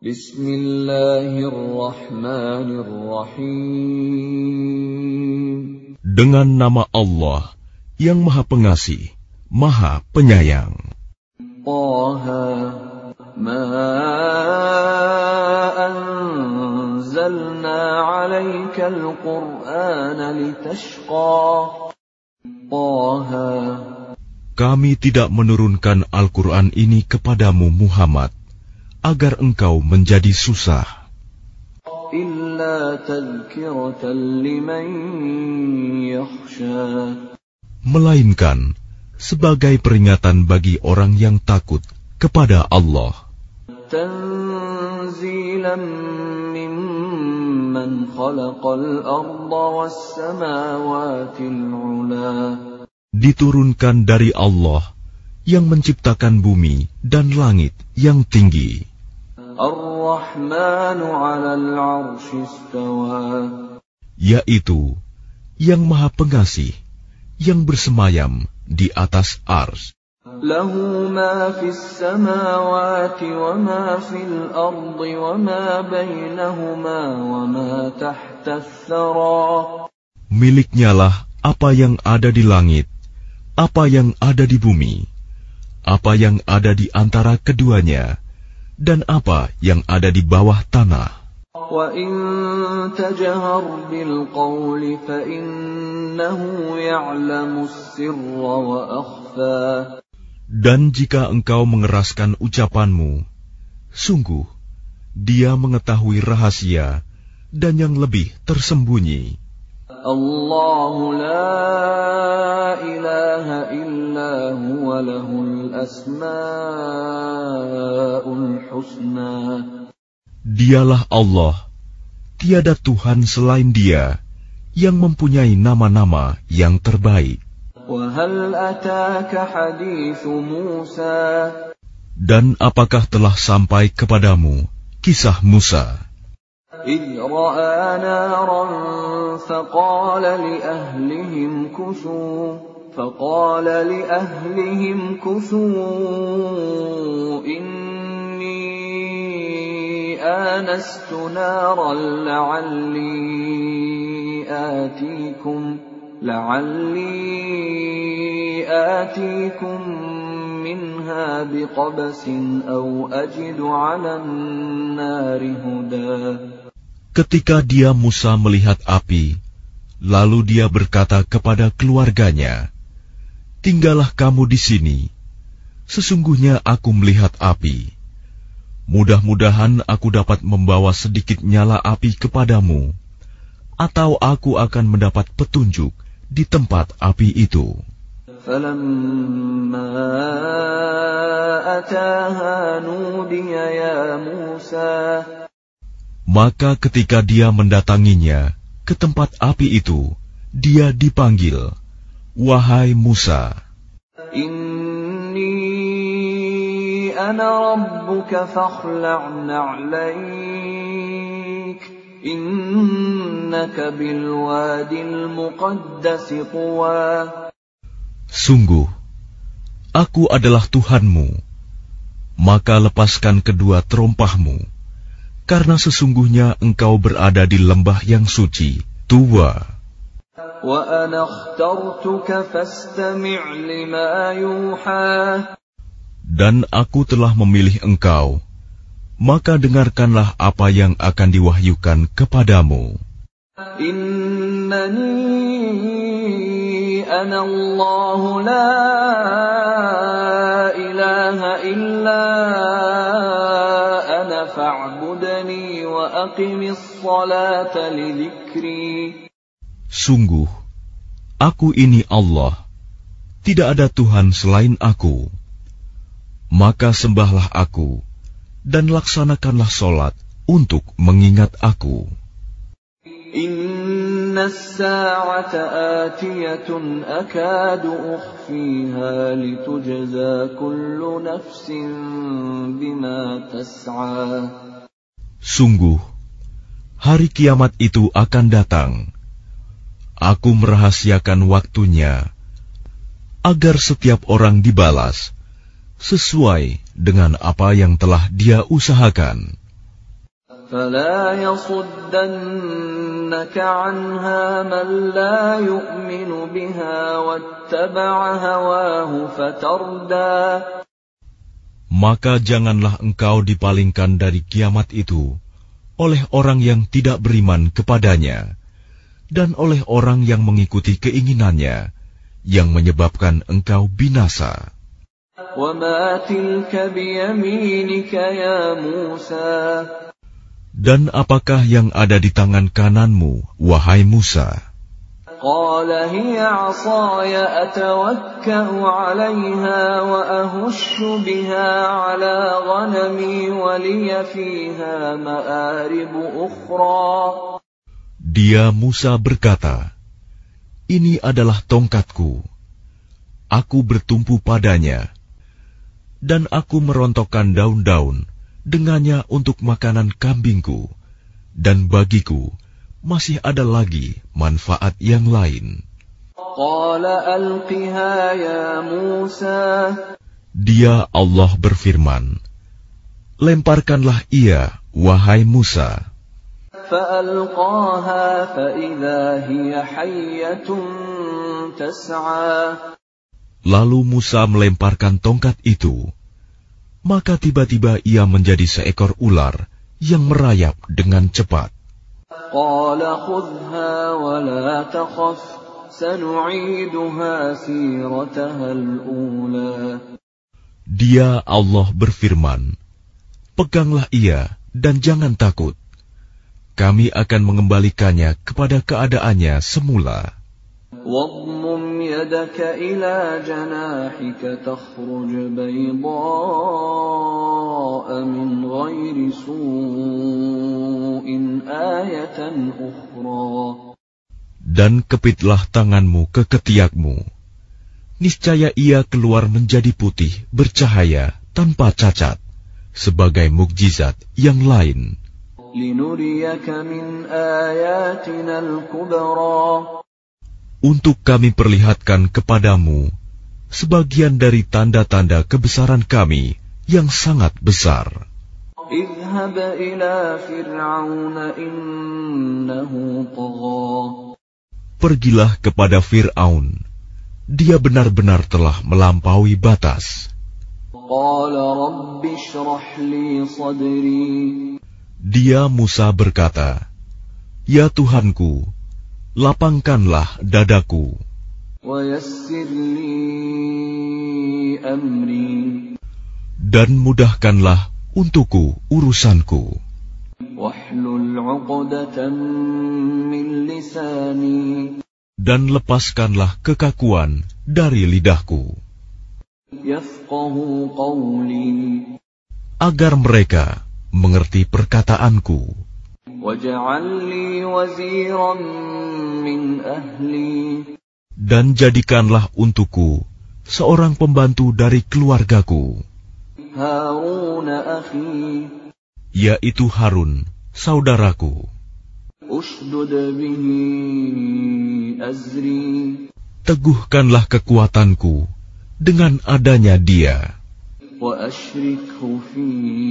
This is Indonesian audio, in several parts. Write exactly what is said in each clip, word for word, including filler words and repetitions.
Bismillahirrahmanirrahim. Dengan nama Allah yang Maha Pengasih, Maha Penyayang. Taha, ma anzalna 'alaikal Qur'ana litashqa. Taha, kami tidak menurunkan Al-Quran ini kepadamu Muhammad agar engkau menjadi susah. Illa tadhkiratan liman yakhsha. Melainkan sebagai peringatan bagi orang yang takut kepada Allah. Tanzilan mimman khalaqal arda was samawatil 'ula. Diturunkan dari Allah yang menciptakan bumi dan langit yang tinggi. Ar-Rahmanu 'alal 'arsy istawa. Yaitu yang Maha Pengasih yang bersemayam di atas ars. Lahu ma fis samawati wa ma fil ardi wa ma bainahuma wa ma tahta ats-tsara. Miliknyalah apa yang ada di langit, apa yang ada di bumi, apa yang ada di antara keduanya, dan apa yang ada di bawah tanah. Wa in tajhar bil qawli fa innahu ya'lamu as-sirra wa akhfa. Dan jika engkau mengeraskan ucapanmu, sungguh Dia mengetahui rahasia dan yang lebih tersembunyi. Allahu la ilaha illa huwa lahul asma'ul husna. Dialah Allah, tiada Tuhan selain Dia yang mempunyai nama-nama yang terbaik. Wa hal ataka hadithu Musa. Dan apakah telah sampai kepadamu kisah Musa? إذ رأى نارا فقال لأهلهم كثوا فقال لأهلهم كثوا إني آنست نارا لعلي آتيكم لعلي آتيكم منها بقبس أو أجد على النار هدى. Ketika dia Musa melihat api, lalu dia berkata kepada keluarganya, "Tinggallah kamu di sini. Sesungguhnya aku melihat api. Mudah-mudahan aku dapat membawa sedikit nyala api kepadamu, atau aku akan mendapat petunjuk di tempat api itu." فَلَمَّا أَتَاهَا نُودِيَ يَا مُوسَى. Maka ketika dia mendatanginya ke tempat api itu, dia dipanggil, "Wahai Musa, Inni ana rabbuka fakhla'na 'alaik, innaka bil wadil muqaddasi tuwa." Sungguh, aku adalah Tuhanmu, maka lepaskan kedua terompahmu, karena sesungguhnya engkau berada di lembah yang suci, Tuwa. Wa ana akhtartuka fastami' lima yuha. Dan aku telah memilih engkau, maka dengarkanlah apa yang akan diwahyukan kepadamu. Innani ana Allah la ilaha illa ana fa'budni wa aqimis salata li dzikri. Sungguh, aku ini Allah, tidak ada Tuhan selain aku. Maka sembahlah aku, dan laksanakanlah solat untuk mengingat aku. Inna as-sa'ata atiyatun akadu ukhfiha litujza kullu nafsin bima tas'a. Sungguh, hari kiamat itu akan datang. Aku merahasiakan waktunya, agar setiap orang dibalas sesuai dengan apa yang telah dia usahakan. فلا يصدنك عنها من لا يؤمن بها واتبع هواه فتردى. Maka janganlah engkau dipalingkan dari kiamat itu oleh orang yang tidak beriman kepadanya dan oleh orang yang mengikuti keinginannya yang menyebabkan engkau binasa. وَمَا تِلْكَ بِيَمِينِكَ يَا مُوسَى. Dan apakah yang ada di tangan kananmu, wahai Musa? قال هي عصاي أتوكأ عليها وأهش بها على غنمي ولي فيها مآرب أخرى. Dia Musa berkata, ini adalah tongkatku. Aku bertumpu padanya, dan aku merontokkan daun-daun dengannya untuk makanan kambingku, dan bagiku masih ada lagi manfaat yang lain. Dia Allah berfirman, lemparkanlah ia, wahai Musa. Lalu Musa melemparkan tongkat itu, maka tiba-tiba ia menjadi seekor ular yang merayap dengan cepat. Dia Allah berfirman, peganglah ia dan jangan takut. Kami akan mengembalikannya kepada keadaannya semula. واضمم يدك إلى جناحك تخرج بيضاء من غير سوء آية أخرى. Dan kepitlah tanganmu ke ketiakmu. Niscaya ia keluar menjadi putih, bercahaya, tanpa cacat, sebagai mukjizat yang lain. لنريك من آياتنا الكبرى. Untuk kami perlihatkan kepadamu sebagian dari tanda-tanda kebesaran kami yang sangat besar. اذهب إلى فرعون إنه طغى. Pergilah kepada Fir'aun, dia benar-benar telah melampaui batas. قال رب اشرح لي صدري. Dia Musa berkata, ya Tuhanku, lapangkanlah dadaku. ويسر لي أمري. Dan mudahkanlah untukku urusanku. واحلل عقدة من لساني. Dan lepaskanlah kekakuan dari lidahku. يفقهوا قولي. Agar mereka mengerti perkataanku. واجعل لي وزيرا من أهلي. Dan jadikanlah untukku seorang pembantu dari keluargaku. هارون أخي. Yaitu Harun, saudaraku. أشدد به أزري. Teguhkanlah kekuatanku dengan adanya dia. وأشركه في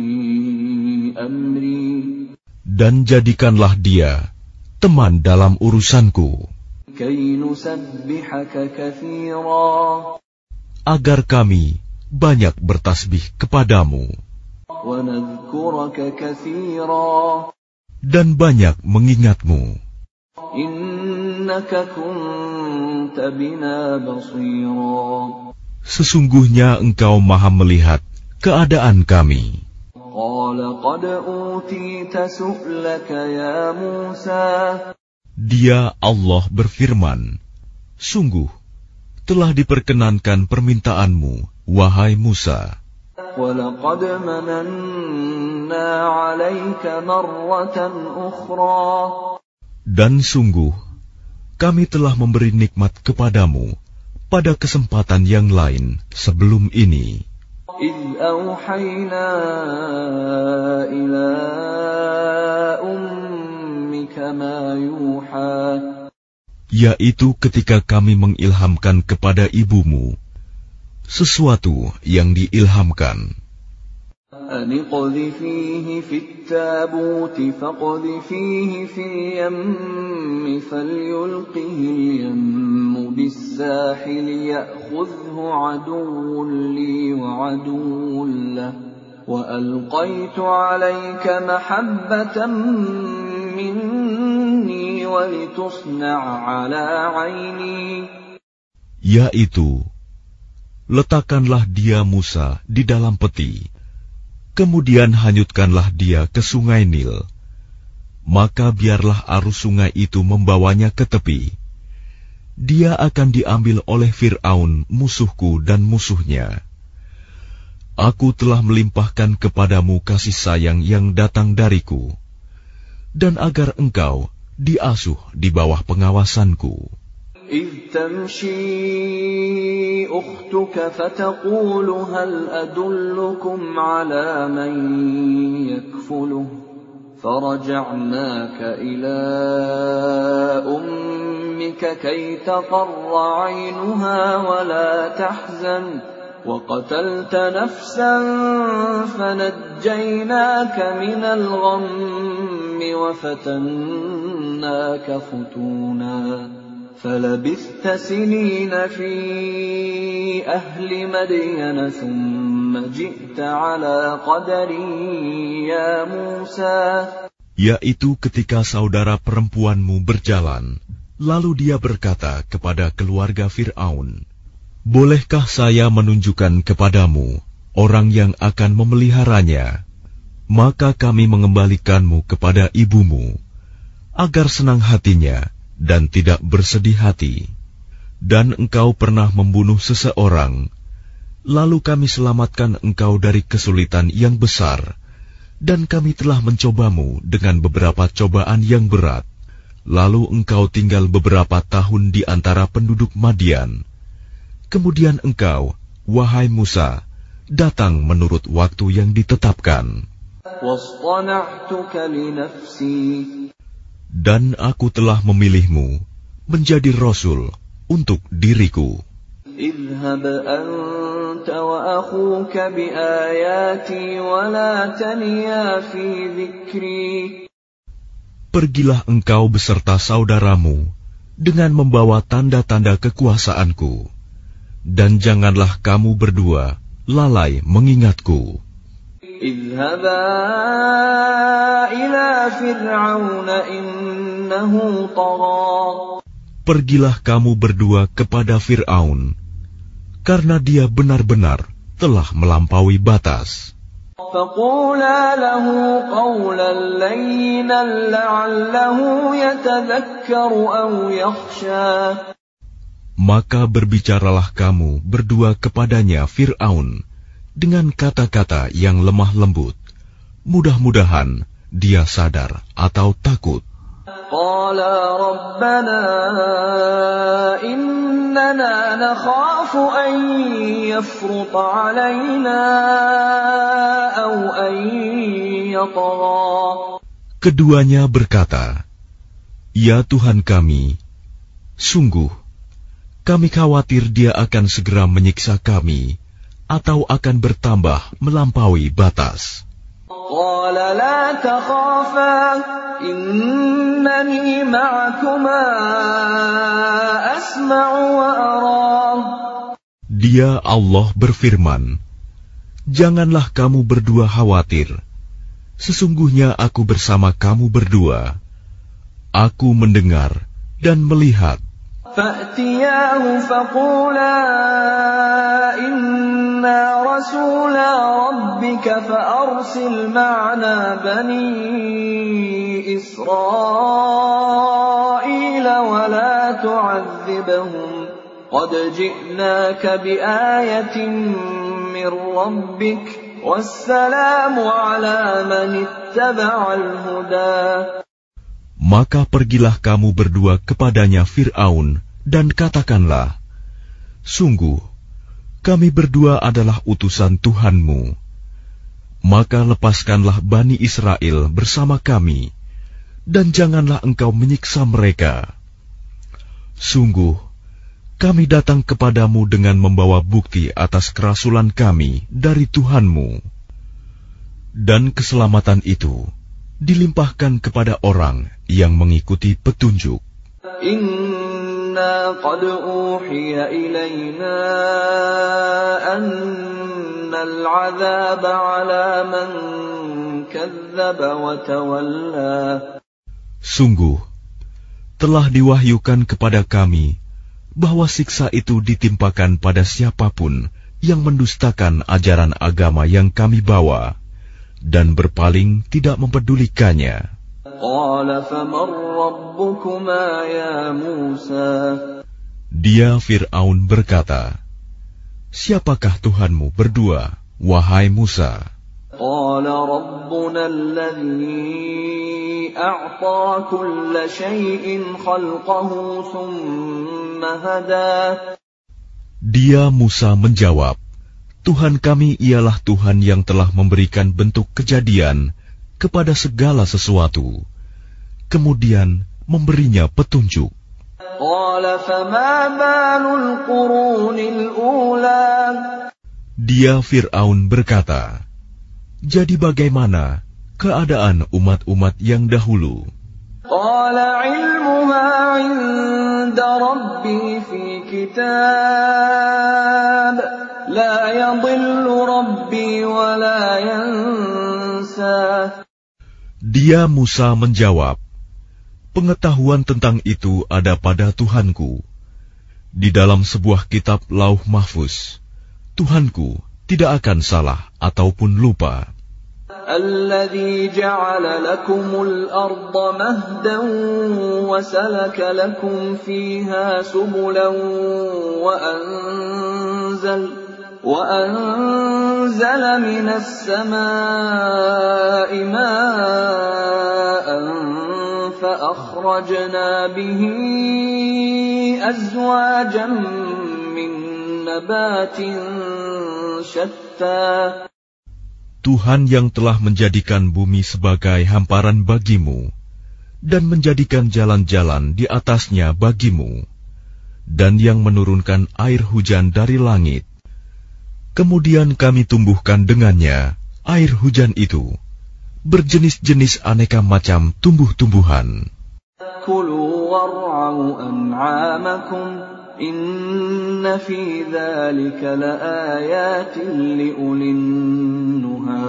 أمري. Dan jadikanlah dia teman dalam urusanku. كي نسبحك كثيرا. Agar kami banyak bertasbih kepadamu. ونذكرك كثيرا. Dan banyak mengingatmu. إنك كنت بنا بصيرا. Sesungguhnya engkau maha melihat keadaan kami. قال قد أوتيت سؤلك يا موسى. Dia Allah berfirman, sungguh telah diperkenankan permintaanmu, wahai Musa. وَلَقَدْ مَنَنَّا عَلَيْكَ مَرَّةً أُخْرَى. Dan sungguh kami telah memberi nikmat kepadamu pada kesempatan yang lain sebelum ini. إِذْ أَوْحَيْنَا إِلَىٰ أُمِّكَ مَا يُوحَىٰ. Yaitu ketika kami mengilhamkan kepada ibumu sesuatu yang diilhamkan. أن اقذفيه في التابوت فاقذفيه في اليم فليلقه اليم بالساحل يأخذه عدو لي وعدو له وألقيت عليك محبة مني ولتصنع على عيني. Yaitu, letakkanlah dia Musa di dalam peti, kemudian hanyutkanlah dia ke sungai Nil. Maka biarlah arus sungai itu membawanya ke tepi. Dia akan diambil oleh Fir'aun musuhku dan musuhnya. Aku telah melimpahkan kepadamu kasih sayang yang datang dariku, dan agar engkau diasuh di bawah pengawasanku. إذ تمشي أختك فتقول هل أدلكم على من يكفله فرجعناك إلى أمك كي تقر عينها ولا تحزن وقتلت نفسا فنجيناك من الغم وفتناك فتونا فلبثت سنين في أهل مدين ثم جئت على قدري يا موسى. Yaitu ketika saudara perempuanmu berjalan, lalu dia berkata kepada keluarga Fir'aun, bolehkah saya menunjukkan kepadamu orang yang akan memeliharanya? Maka kami mengembalikanmu kepada ibumu, agar senang hatinya dan tidak bersedih hati. Dan engkau pernah membunuh seseorang, lalu kami selamatkan engkau dari kesulitan yang besar, dan kami telah mencobamu dengan beberapa cobaan yang berat. Lalu engkau tinggal beberapa tahun di antara penduduk Madian. Kemudian engkau, wahai Musa, datang menurut waktu yang ditetapkan. Dan aku telah memilihmu menjadi Rasul untuk diriku. اذهب أنت وأخوك بآياتي ولا تنيا في ذكري. Pergilah engkau beserta saudaramu dengan membawa tanda-tanda kekuasaanku, dan janganlah kamu berdua lalai mengingatku. اذهبا إلى فرعون إنه طغى. Pergilah kamu berdua kepada Fir'aun, karena dia benar-benar telah melampaui batas. فقولا له قولا لينا لعله يتذكر أو يخشى. Maka berbicaralah kamu berdua kepadanya Fir'aun dengan kata-kata yang lemah lembut. Mudah-mudahan dia sadar atau takut. قالا ربنا إننا نخاف أن يفرط علينا أو أن يطغى. Keduanya berkata, ya Tuhan kami, sungguh kami khawatir dia akan segera menyiksa kami atau akan bertambah melampaui batas. قال لا تخافا إنني معكما أسمع وأرى. Dia Allah berfirman, janganlah kamu berdua khawatir. Sesungguhnya aku bersama kamu berdua. Aku mendengar dan melihat. فأتياه فقولا إنا رسولا ربك فأرسل معنا بني إسرائيل ولا تعذبهم قد جئناك بآية من ربك والسلام على من اتبع الهدى. Maka pergilah kamu berdua kepadanya Fir'aun dan katakanlah, sungguh, kami berdua adalah utusan Tuhanmu. Maka lepaskanlah Bani Israel bersama kami, dan janganlah engkau menyiksa mereka. Sungguh, kami datang kepadamu dengan membawa bukti atas kerasulan kami dari Tuhanmu. Dan keselamatan itu dilimpahkan kepada orang yang mengikuti petunjuk. Inna qad uhiya ilayna annal 'adzaba 'ala man kadzdzaba wa tawalla. Sungguh, telah diwahyukan kepada kami bahwa siksa itu ditimpakan pada siapapun yang mendustakan ajaran agama yang kami bawa dan berpaling tidak mempedulikannya. Qala faman rabbukuma ya Musa. Dia Fir'aun berkata, siapakah Tuhanmu berdua, wahai Musa? Qala rabbuna alladhi a'ta kulla shay'in khalqahu thumma hada. Dia Musa menjawab, Tuhan kami ialah Tuhan yang telah memberikan bentuk kejadian kepada segala sesuatu, kemudian memberinya petunjuk. Dia Fir'aun berkata, jadi bagaimana keadaan umat-umat yang dahulu? Qala ilmuha 'inda rabbi fi kitab la yadhillu rabbi wa la yansa. Dia Musa menjawab, pengetahuan tentang itu ada pada Tuhanku. Di dalam sebuah kitab Lauh Mahfuz, Tuhanku tidak akan salah ataupun lupa. الذي جعل لكم الأرض مهدا وسلك لكم فيها سبلا وأنزل وأنزل من السماء ماء فأخرجنا به أزواجا من نبات شتى. Tuhan yang telah menjadikan bumi sebagai hamparan bagimu dan menjadikan jalan-jalan di atasnya bagimu, dan yang menurunkan air hujan dari langit. Kemudian kami tumbuhkan dengannya air hujan itu berjenis-jenis aneka macam tumbuh-tumbuhan. Kulu war'au an'amakum inna fi dzalika laayatin liulin nuha.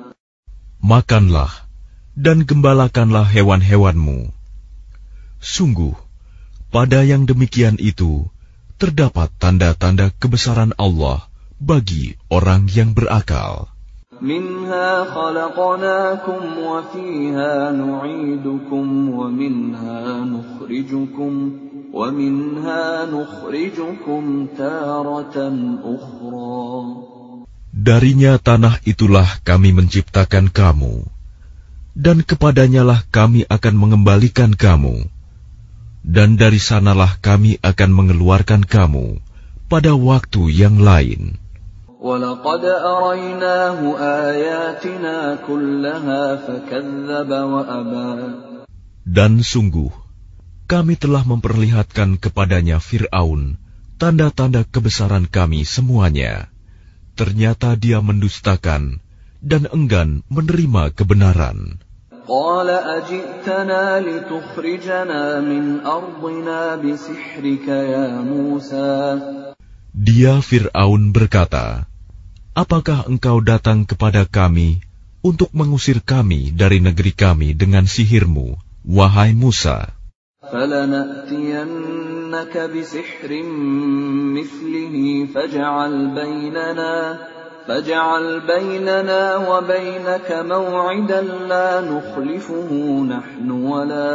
Makanlah dan gembalakanlah hewan-hewanmu. Sungguh, pada yang demikian itu terdapat tanda-tanda kebesaran Allah bagi orang yang berakal. Minha khalaqnakum wa fiha nu'idukum wa minha nukhrijukum wa minha nukhrijukum taratan ukhra. Darinya tanah itulah kami menciptakan kamu, dan kepadanyalah kami akan mengembalikan kamu, dan dari sanalah kami akan mengeluarkan kamu pada waktu yang lain. وَلَقَدْ أَرَيْنَاهُ آيَاتِنَا كُلَّهَا فَكَذَّبَ وَأَبَى. Dan sungguh, kami telah memperlihatkan kepadanya Fir'aun tanda-tanda kebesaran kami semuanya. Ternyata dia mendustakan dan enggan menerima kebenaran. قَالَ أَجِئْتَنَا لِتُخْرِجَنَا مِنْ أَرْضِنَا بِسِحْرِكَ يَا مُوسَى. Dia Fir'aun berkata, apakah engkau datang kepada kami untuk mengusir kami dari negeri kami dengan sihirmu, wahai Musa? فَلَنَأْتِيَنَّكَ بِسِحْرٍ مِثْلِهِ فَاجْعَلْ بَيْنَنَا فَاجْعَلْ بَيْنَنَا وَبَيْنَكَ مَوْعِدًا لَا نُخْلِفُهُ نَحْنُ وَلَا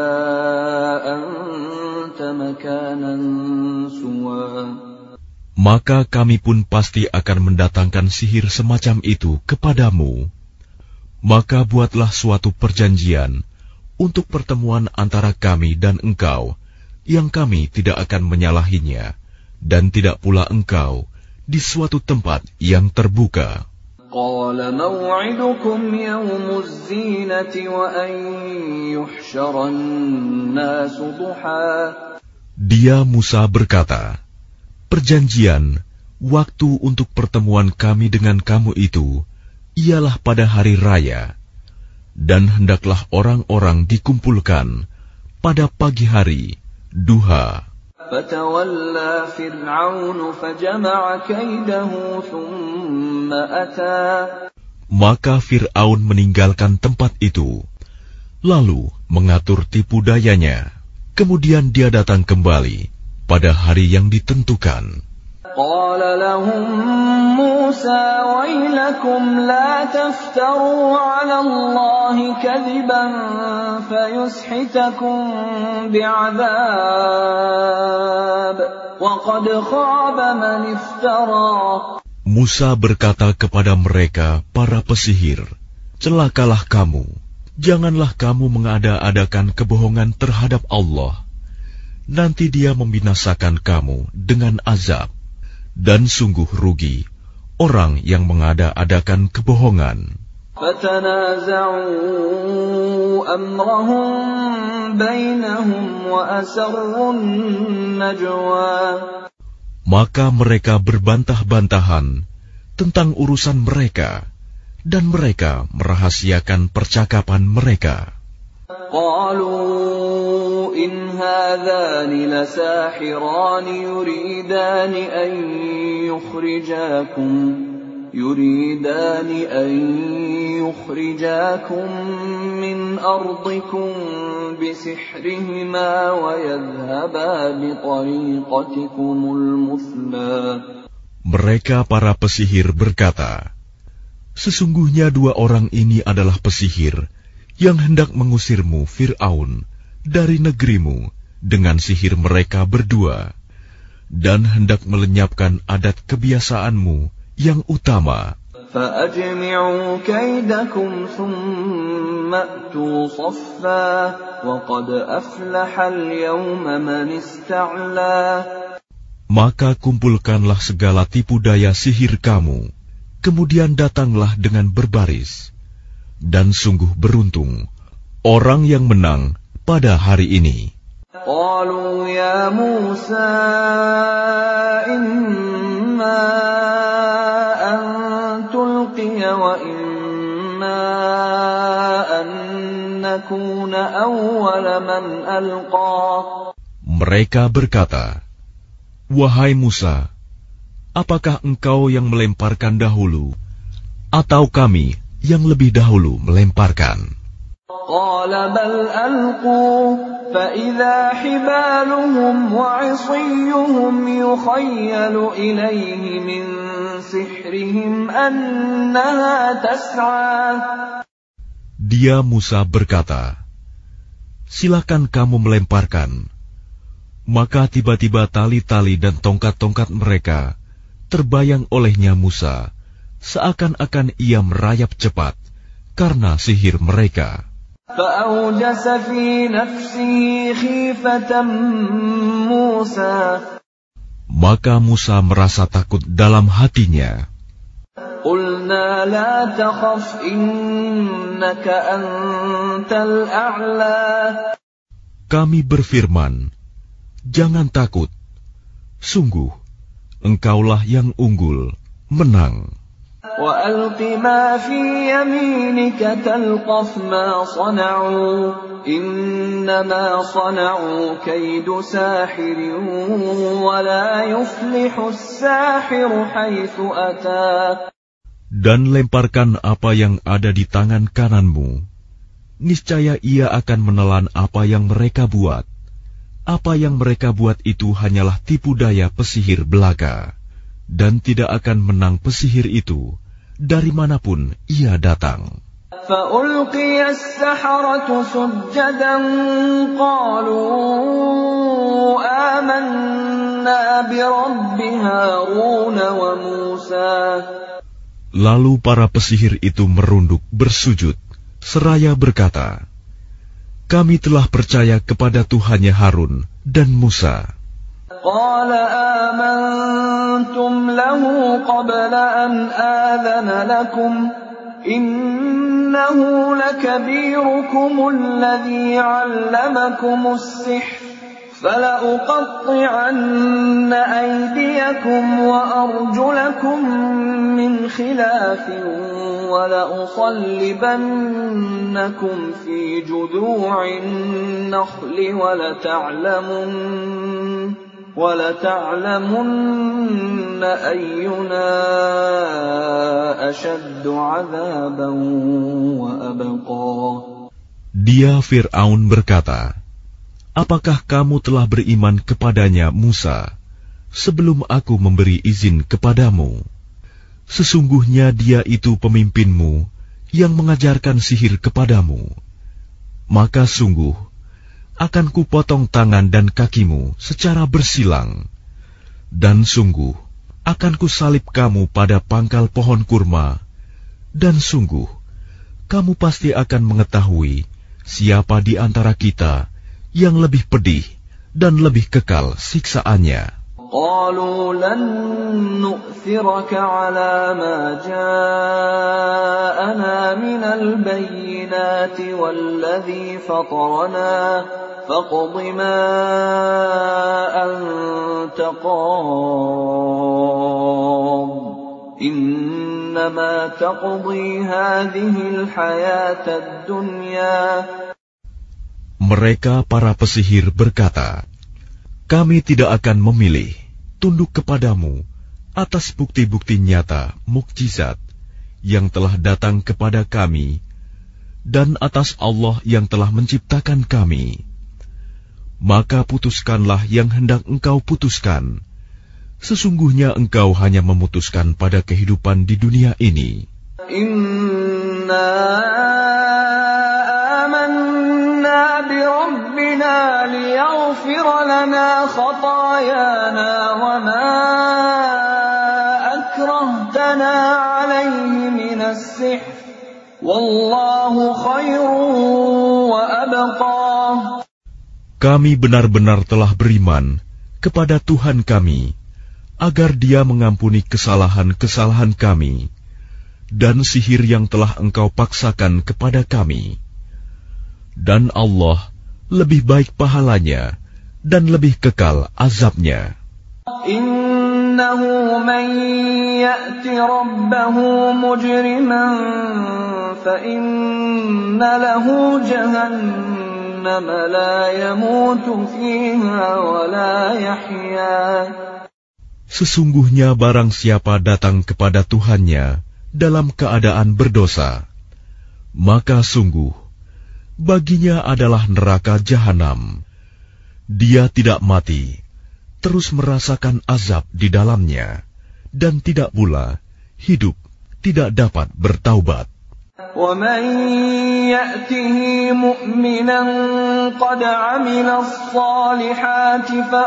أَنْتَ مَكَانًا سُوًى. Maka kami pun pasti akan mendatangkan sihir semacam itu kepadamu. Maka buatlah suatu perjanjian untuk pertemuan antara kami dan engkau, yang kami tidak akan menyalahinya, dan tidak pula engkau di suatu tempat yang terbuka. قَالَ مَوْعِدُكُمْ يَوْمُ الزِّينَةِ وَأَنْ يُحْشَرَ النَّاسُ ضُحًى. Dia Musa berkata, perjanjian, waktu untuk pertemuan kami dengan kamu itu ialah pada hari raya, dan hendaklah orang-orang dikumpulkan pada pagi hari, duha. فَتَوَلَّى فِرْعَوْنُ فَجَمَعَ كَيْدَهُ ثُمَّ أَتَى. Maka Fir'aun meninggalkan tempat itu, lalu mengatur tipu dayanya. Kemudian dia datang kembali pada hari yang ditentukan. قال لهم موسى ويلكم لا تفتروا على الله كذبا فيسحتكم بعذاب وقد خاب من افترى. Musa berkata kepada mereka, para pesihir, celakalah kamu, janganlah kamu mengada-adakan kebohongan terhadap Allah. Nanti dia membinasakan kamu dengan azab. Dan sungguh rugi orang yang mengada-adakan kebohongan. فَتَنَازَعُوا أَمْرَهُمْ بَيْنَهُمْ وَأَسَرُّوا النَّجْوَى. Maka mereka berbantah-bantahan tentang urusan mereka, dan mereka merahasiakan percakapan mereka. قالوا إن هذان لساحران يريدان أن يخرجاكم يريدان أن يخرجاكم من أرضكم بسحرهما ويذهبا بطريقتكم المثلى. Mereka para pesihir berkata, sesungguhnya dua orang ini adalah pesihir yang hendak mengusirmu, Fir'aun, dari negerimu dengan sihir mereka berdua, dan hendak melenyapkan adat kebiasaanmu yang utama. فَأَجْمِعُوا كَيْدَكُمْ ثُمَّ أْتُوا صَفًّا وَقَدْ أَفْلَحَ الْيَوْمَ مَنِ اسْتَعْلَى. Maka kumpulkanlah segala tipu daya sihir kamu, kemudian datanglah dengan berbaris. Dan sungguh beruntung orang yang menang pada hari ini. قالوا يا موسى إما أن تلقي وإما أن نكون أول من ألقى. Mereka berkata, wahai Musa, apakah engkau yang melemparkan dahulu, atau kami yang lebih dahulu melemparkan? قال بل ألقوا فإذا حبالهم وعصيهم يخيل إليه من سحرهم أنها تسعى. Dia Musa berkata, silakan kamu melemparkan. Maka tiba-tiba tali-tali dan tongkat-tongkat mereka terbayang olehnya Musa, seakan-akan ia merayap cepat karena sihir mereka. فأوجس في نفسه خيفة موسى. Maka Musa merasa takut dalam hatinya. قلنا لا تخف إنك أنت الأعلى. Kami berfirman, jangan takut, sungguh engkaulah yang unggul, menang. وَأَلْقِ مَا فِي يَمِينِكَ تَلْقَفْ مَا صَنَعُوا إِنَّمَا صَنَعُوا كَيْدُ سَاحِرٍ وَلَا يُفْلِحُ السَّاحِرُ حَيْثُ أَتَى. Dan lemparkan apa yang ada di tangan kananmu. Niscaya ia akan menelan apa yang mereka buat. Apa yang mereka buat itu hanyalah tipu daya pesihir belaka. Dan tidak akan menang pesihir itu dari manapun ia datang. فَأُلْقِيَ السَّحَرَةُ سُجَّدًا قَالُوا آمَنَّا بِرَبِّ هَارُونَ وَمُوسَى. Lalu para pesihir itu merunduk bersujud seraya berkata, kami telah percaya kepada Tuhannya Harun dan Musa. قال آمنتم له قبل أن آذن لكم إنه لكبيركم الذي علمكم السحر فَلَأُقَطِّعَنَّ أَيْدِيَكُمْ وَأَرْجُلَكُم مِّنْ خِلَافٍ وَلَأُصَلِّبَنَّكُمْ فِي جُذُوعِ النَّخْلِ وَلَتَعْلَمُنَّ وَلَتَعْلَمُنَّ أَيُّنَا أَشَدُّ عَذَابًا وَأَبْقَىٰ. Dia Fir'aun berkata, apakah kamu telah beriman kepadanya Musa sebelum aku memberi izin kepadamu? Sesungguhnya dia itu pemimpinmu yang mengajarkan sihir kepadamu. Maka sungguh akan kupotong tangan dan kakimu secara bersilang, dan sungguh akan kusalib kamu pada pangkal pohon kurma, dan sungguh kamu pasti akan mengetahui siapa di antara kita yang lebih pedih dan lebih kekal siksaannya. قالوا لن نؤثرك على ما جاءنا من البينات والذي فطرنا فاقض ما أنت قاض إنما تقضي هذه الحياة الدنيا. Mereka para pesihir berkata, kami tidak akan memilih tunduk kepadamu atas bukti-bukti nyata mukjizat yang telah datang kepada kami dan atas Allah yang telah menciptakan kami. Maka putuskanlah yang hendak engkau putuskan. Sesungguhnya engkau hanya memutuskan pada kehidupan di dunia ini. Inna amanna bi rabbina liyaghfira lana khatayana wa ma akrahtana alayhi minas sihr wallahu khairun wa abqa. Kami benar-benar telah beriman kepada Tuhan kami agar Dia mengampuni kesalahan-kesalahan kami dan sihir yang telah engkau paksakan kepada kami. Dan Allah lebih baik pahalanya dan lebih kekal azabnya. Innahu man ya'ti rabbahu mujriman fa inna lahu jahannam la yamutu fiha wa la yahya. Sesungguhnya barang siapa datang kepada Tuhannya dalam keadaan berdosa, maka sungguh baginya adalah neraka jahanam. Dia tidak mati, terus merasakan azab di dalamnya, dan tidak pula hidup tidak dapat bertaubat. وَمَنْ يَأْتِهِ مُؤْمِنًا قَدْ عَمِلَ الصَّالِحَاتِ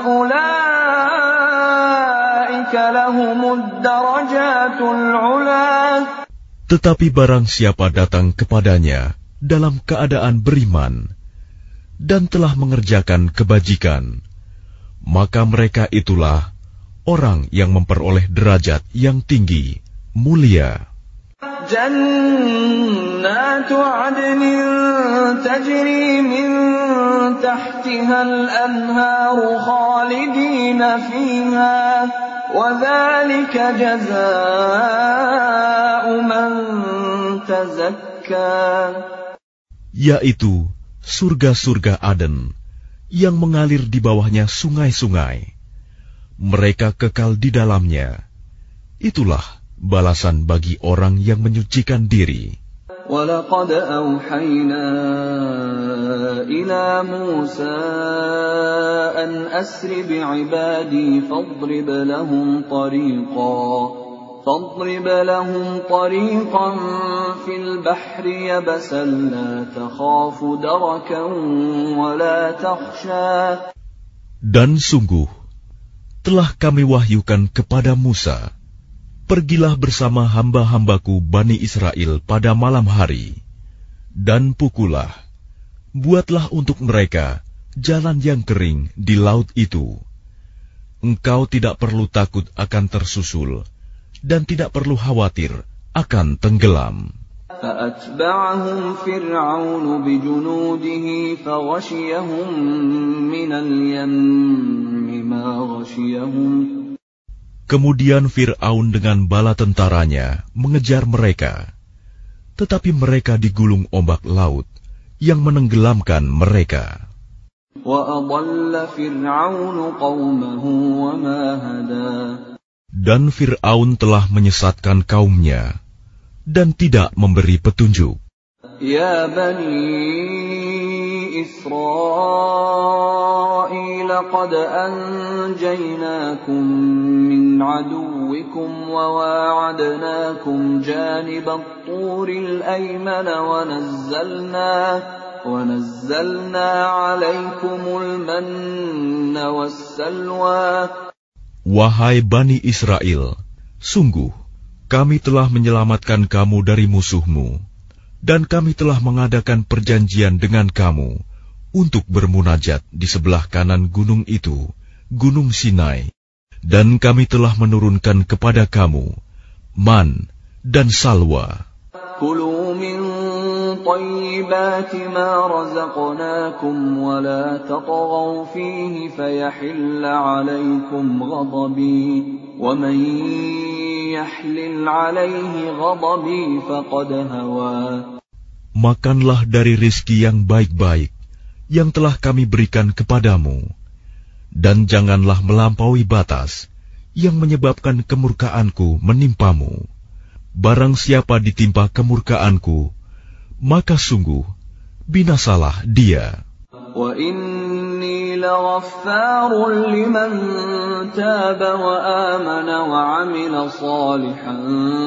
فَأُولَئِكَ لَهُمُ الدَّرَجَاتُ الْعُلَى. Tetapi barang siapa datang kepadanya dalam keadaan beriman dan telah mengerjakan kebajikan, maka mereka itulah orang yang memperoleh derajat yang tinggi, mulia. جنات عدن تجري من تحتها الأنهار خالدين فيها وذلك جزاء من تزكى. Yaitu surga-surga Aden yang mengalir di bawahnya sungai-sungai. Mereka kekal di dalamnya. Itulah balasan bagi orang yang menyucikan diri. وَلَقَدْ أَوْحَيْنَا إِلَى مُوسَىٰ أَنْ أَسْرِ بِعِبَادِي فَاضْرِبْ لَهُمْ طَرِيقًا فَاضْرِبْ لَهُمْ طَرِيقًا فِي الْبَحْرِ يَبَسًا لَا تَخَافُ دَرَكًا وَلَا تَخْشَىٰ. Dan sungguh telah kami wahyukan kepada Musa, pergilah bersama hamba-hambaku Bani Israel pada malam hari, dan pukullah, buatlah untuk mereka jalan yang kering di laut itu. Engkau tidak perlu takut akan tersusul, dan tidak perlu khawatir akan tenggelam. فَأَتْبَعَهُمْ فِرْعَوْنُ بِجُنُودِهِ فغشيهم من اليم ما غشيهم. Kemudian Fir'aun dengan bala tentaranya mengejar mereka, tetapi mereka digulung ombak laut yang menenggelamkan mereka. Dan Fir'aun telah menyesatkan kaumnya dan tidak memberi petunjuk. Ya Bani Israel, qad anjaynakum min aduwikum wa wa'adnakum janibat turil ayman wa nazzalna wa nazzalna alaykumul manna wassalwa. Wahai Bani Israel, sungguh kami telah menyelamatkan kamu dari musuhmu, dan kami telah mengadakan perjanjian dengan kamu untuk bermunajat di sebelah kanan gunung itu, Gunung Sinai, dan kami telah menurunkan kepada kamu man dan salwa. Kulu min tayyibati ma razaqnakum wa la tatghaw fihi fayahilla alaykum ghadabi wa man yahlil alayhi ghadabi faqad hawa. Makanlah dari rizki yang baik-baik yang telah kami berikan kepadamu, dan janganlah melampaui batas yang menyebabkan kemurkaanku menimpamu. Barang siapa ditimpa kemurkaanku, maka sungguh binasalah dia. Wa inni laghaffarun liman taba wa amana wa amila salihan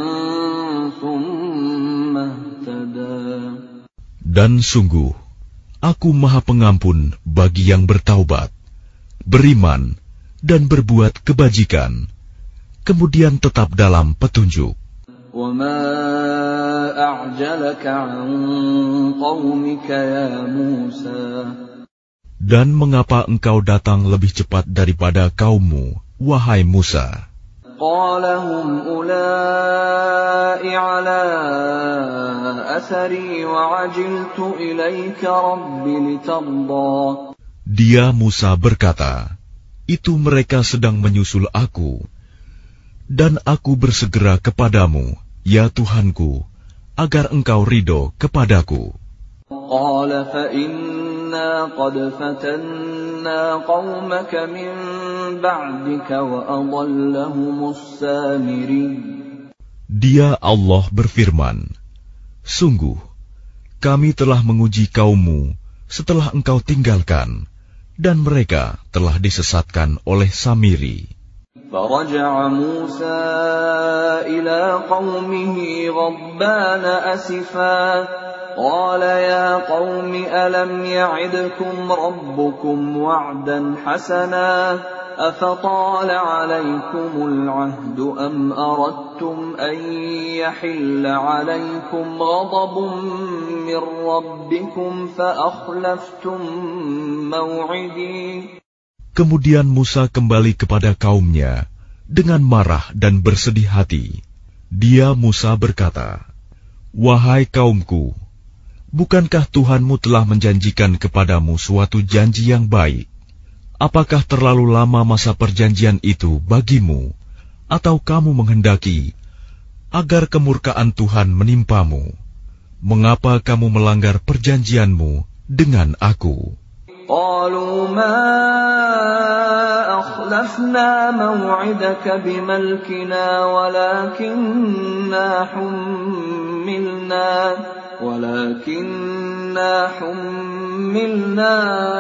thumma ihtada. Dan sungguh Aku Maha Pengampun bagi yang bertaubat, beriman, dan berbuat kebajikan, kemudian tetap dalam petunjuk. وَمَا أَعْجَلَكَ عَنْ قَوْمِكَ يَا مُوسَى. Dan mengapa engkau datang lebih cepat daripada kaummu, wahai Musa? قَالَ هُمْ أُولَاءِ عَلَىٰ أَثَرِي وَعَجِلْتُ إِلَيْكَ رَبِّ لِتَرْضَىٰ. Dia Musa berkata, itu mereka sedang menyusul aku, dan aku bersegera kepadamu, ya Tuhanku, agar engkau ridho kepadaku. قَالَ فَإِنَّا قَدْ فَتَنَّا قَوْمَكَ مِنْ بَعْدِكَ وَأَضَلَّهُمُ السَّامِرِيُّ. Dia Allah berfirman, sungguh, kami telah menguji kaummu setelah engkau tinggalkan, dan mereka telah disesatkan oleh Samiri. فَرَجَعَ مُوسَى إِلَىٰ قَوْمِهِ غَضْبَانَ أَسِفًا قَالَ يَا قَوْمِ أَلَمْ يَعِدْكُمْ رَبُّكُمْ وَعْدًا حَسَنًا أَفَطَالَ عَلَيْكُمُ الْعَهْدُ أَمْ أَرَدتُّمْ أَن يَحِلَّ عَلَيْكُمْ غَضَبٌ مِّن رَّبِّكُمْ فَأَخْلَفْتُم مَّوْعِدِي. Kemudian Musa kembali kepada kaumnya dengan marah dan bersedih hati. Dia Musa berkata, wahai kaumku, bukankah Tuhanmu telah menjanjikan kepadamu suatu janji yang baik? Apakah terlalu lama masa perjanjian itu bagimu, atau kamu menghendaki agar kemurkaan Tuhan menimpamu? Mengapa kamu melanggar perjanjianmu dengan aku? قالوا ما أخلفنا موعدك بملكنا ولكننا حملنا ولكننا حملنا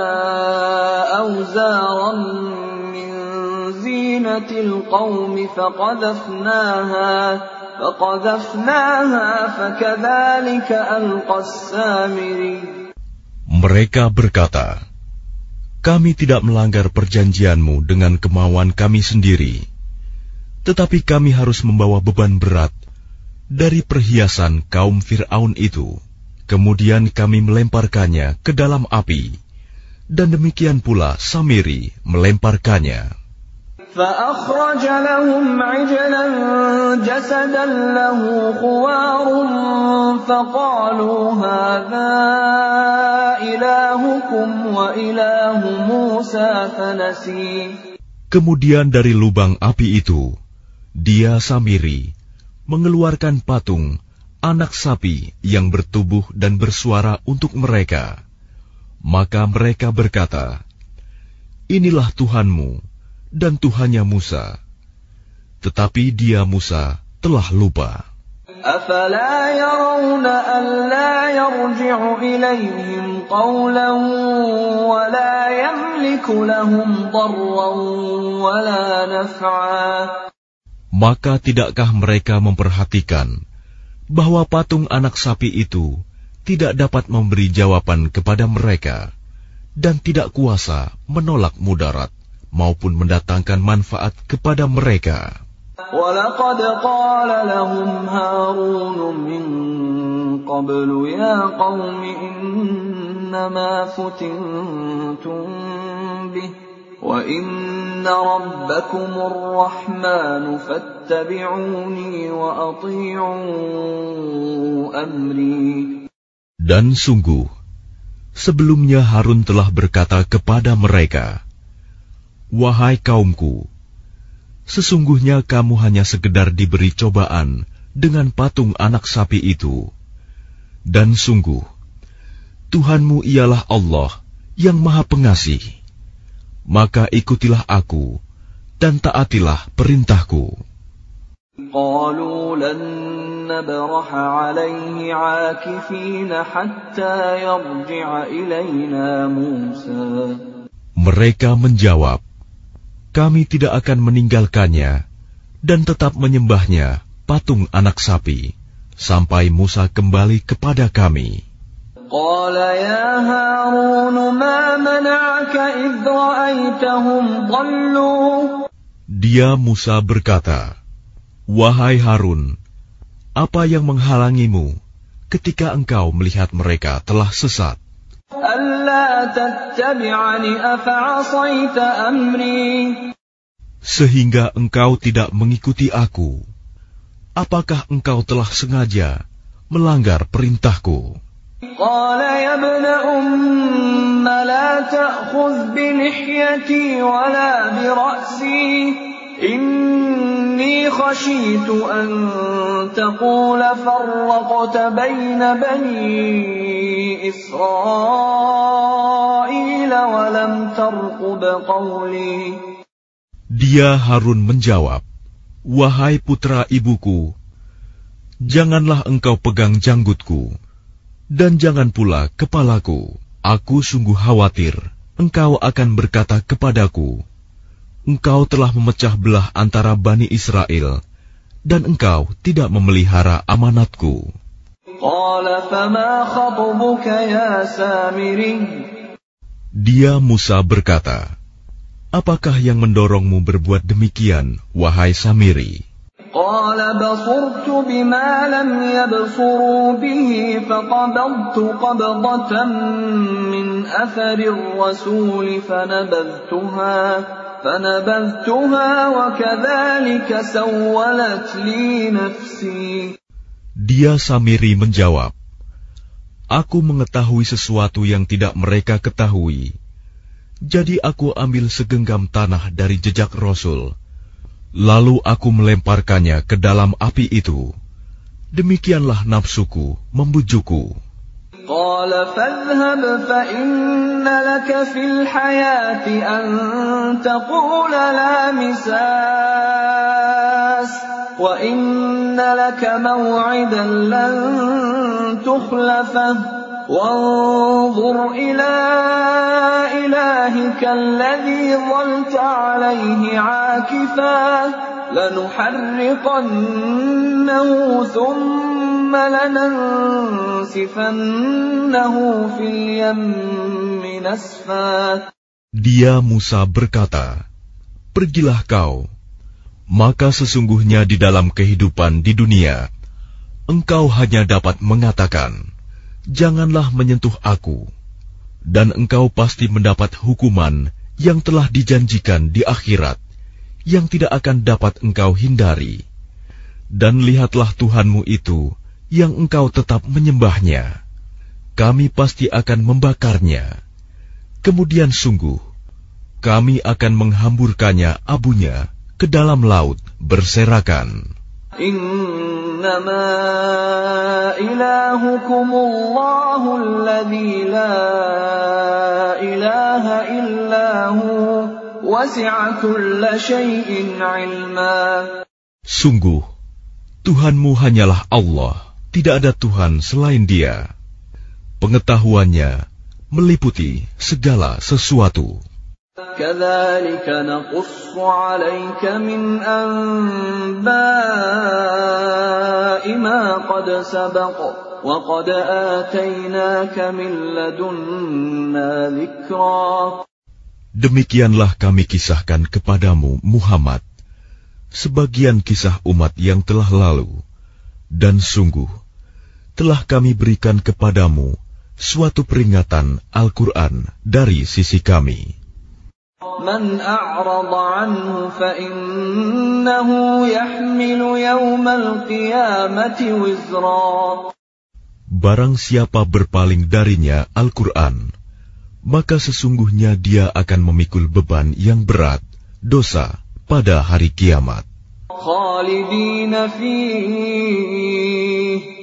أوزارا من زينة القوم فقذفناها فقذفناها فكذلك ألقى السامري. Mereka berkata, kami tidak melanggar perjanjianmu dengan kemauan kami sendiri, tetapi kami harus membawa beban berat dari perhiasan kaum Fir'aun itu. Kemudian kami melemparkannya ke dalam api, dan demikian pula Samiri melemparkannya. فَأَخْرَجَ لَهُمْ عِجْلًا جَسَدًا لَهُ خُوَارٌ فَقَالُوا هَذَا إِلَٰهُنَا إِلَٰهُكُمْ وَإِلَٰهُ مُوسَىٰ فَنَسِيَ. Kemudian dari lubang api itu, dia Samiri mengeluarkan patung anak sapi yang bertubuh dan bersuara untuk mereka. Maka mereka berkata, "Inilah Tuhanmu dan Tuhannya Musa." Tetapi dia Musa telah lupa. أَفَلَا يَرَوْنَ أَلَّا يَرْجِعُ إِلَيْهِمْ قَوْلًا وَلَا يَمْلِكُ لَهُمْ ضَرًّا وَلَا نَفْعًا. Maka tidakkah mereka memperhatikan bahwa patung anak sapi itu tidak dapat memberi jawaban kepada mereka dan tidak kuasa menolak mudarat maupun mendatangkan manfaat kepada mereka? وَلَقَدْ قَالَ لَهُمْ هَارُونُ مِنْ قَبْلُ يَا قَوْمِ إِنَّمَا فُتِنْتُمْ بِهِ وَإِنَّ رَبَّكُمُ الرَّحْمَنُ فَاتَّبِعُونِي وَأَطِيعُوا أَمْرِي. Dan sungguh, sebelumnya Harun telah berkata kepada mereka, "Wahai kaumku, sesungguhnya kamu hanya sekedar diberi cobaan dengan patung anak sapi itu. Dan sungguh, Tuhanmu ialah Allah yang Maha Pengasih. Maka ikutilah aku dan taatilah perintahku." قَالُوا لَن نَّبْرَحَ عَلَيْهِ عَاكِفِينَ حَتَّى يَرْجِعَ إِلَيْنَا مُوسَىٰ. Mereka menjawab, "Kami tidak akan meninggalkannya dan tetap menyembahnya patung anak sapi sampai Musa kembali kepada kami." قَالَ يَا هَارُونُ مَا مَنَعَكَ إِذْ رَأَيْتَهُمْ ضَلُّوا. Dia Musa berkata, "Wahai Harun, apa yang menghalangimu ketika engkau melihat mereka telah sesat? أَلَّا تَتَّبِعَنِ أَفَعَصَيْتَ أَمْرِي. Sehingga engkau tidak mengikuti aku. Apakah engkau telah sengaja melanggar perintahku?" قَالَ يَا ابْنَ أُمَّ لَا تَأْخُذْ بِلِحْيَتِي وَلَا بِرَأْسِي إِنِّي خَشِيتُ أَن تَقُولَ فَرَّقْتَ بَيْنَ بَنِي إِسْرَائِيلَ وَلَمْ تَرْقُبْ قَوْلِي. Dia Harun menjawab, "Wahai putra ibuku, janganlah engkau pegang janggutku, dan jangan pula kepalaku. Aku sungguh khawatir engkau akan berkata kepadaku, 'Engkau telah memecah belah antara Bani Israel, dan engkau tidak memelihara amanatku.'" قَالَ فَمَا خَطْبُكَ يَا سَامِرِيُّ. Dia Musa berkata, "Apakah yang mendorongmu berbuat demikian, wahai Samiri?" قَالَ بَصُرْتُ بِمَا لَمْ يَبْصُرُوا بِهِ فَقَبَضْتُ قَبْضَةً مِّنْ أَثَرِ الرَّسُولِ فَنَبَذْتُهَا فَنَبَذْتُهَا وَكَذَلِكَ سَوَّلَتْ لِي نَفْسِي. Dia Samiri menjawab, "Aku mengetahui sesuatu yang tidak mereka ketahui. Jadi aku ambil segenggam tanah dari jejak Rasul, lalu aku melemparkannya ke dalam api itu. Demikianlah nafsuku membujukku." قَالَ فَاذْهَبْ فَإِنَّ لَكَ فِي الْحَيَاةِ أَن تَقُولَ لَا مِسَاسَ وَإِنَّ لَكَ مَوْعِدًا لَّن تُخْلَفَهُ وَانظُرْ إِلَىٰ إِلَٰهِكَ الَّذِي ظَلْتَ عَلَيْهِ عَاكِفًا لَّنُحَرِّقَنَّهُ ثُمَّ لَنَنسِفَنَّهُ فِي الْيَمِّ نَسْفًا. Dia Musa berkata, "Pergilah kau, maka sesungguhnya di dalam kehidupan di dunia, engkau hanya dapat mengatakan, 'Janganlah menyentuh aku,' dan engkau pasti mendapat hukuman yang telah dijanjikan di akhirat, yang tidak akan dapat engkau hindari. Dan lihatlah Tuhanmu itu yang engkau tetap menyembahnya. kami pasti akan membakarnya. Kemudian sungguh, kami akan menghamburkannya abunya ke dalam laut berserakan. Innama ilahukumullahu alladzi la ilaha illahu wasi'a kulla syai'in ilma. Sungguh, Tuhanmu hanyalah Allah, tidak ada Tuhan selain Dia. Pengetahuannya meliputi segala sesuatu. Kadzalika naqussu 'alaika min anba'i ma qad sabaqa wa qad atainaka min ladunna dzikra. Demikianlah kami kisahkan kepadamu, Muhammad, sebagian kisah umat yang telah lalu, dan sungguh telah kami berikan kepadamu suatu peringatan Al-Quran dari sisi kami. Man a'rada anhu fa innahu yahmilu yawmal qiyamati wizra. Barang siapa berpaling darinya Al-Quran, maka sesungguhnya dia akan memikul beban yang berat, dosa, pada hari kiamat. Khalidina fihi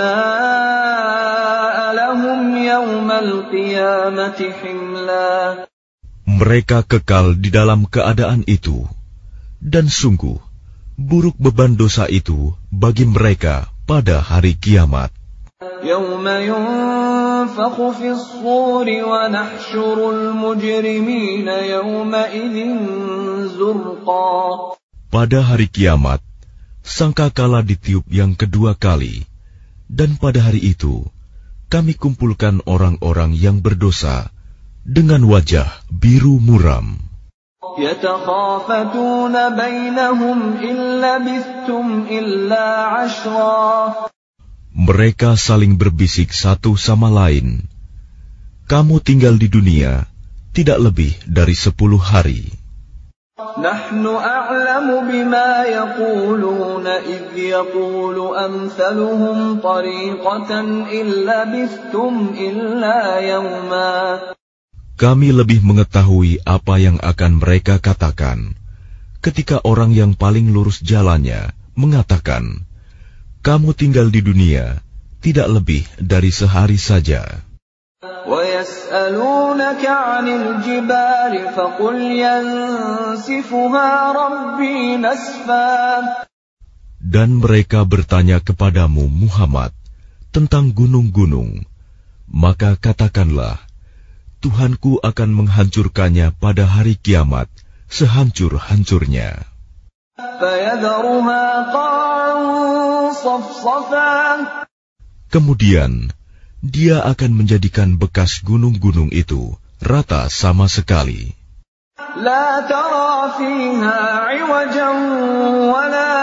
wasa'a lahum yawmal qiyamati himla. Mereka kekal di dalam keadaan itu, dan sungguh buruk beban dosa itu bagi mereka pada hari kiamat. Yawma yunfakhu fis suri wa nahsyurul mujrimina yawma idzin zurqa. Pada hari kiamat, sangkakala ditiup yang kedua kali, dan pada hari itu kami kumpulkan orang-orang yang berdosa dengan wajah biru muram. Yatakhafatuna bainahum illa bistum illa ashra. Mereka saling berbisik satu sama lain, kamu tinggal di dunia tidak lebih dari sepuluh hari. Nahnu a'lamu bima yaquluna idh yaqulu amthaluhum tariqatan illa bistum illa yawma. Kami lebih mengetahui apa yang akan mereka katakan ketika orang yang paling lurus jalannya mengatakan, kamu tinggal di dunia tidak lebih dari sehari saja. وَيَسْأَلُونَكَ عَنِ الْجِبَالِ فَقُلْ يَنسِفُهَا رَبِّي نَسْفًا. Dan mereka bertanya kepadamu, Muhammad, tentang gunung-gunung, maka katakanlah, Tuhanku akan menghancurkannya pada hari kiamat sehancur-hancurnya. فَيَذَرُهَا قَاعًا صَفْصَفًا. Kemudian Dia akan menjadikan bekas gunung-gunung itu rata sama sekali. La tara fiha 'iwajan wala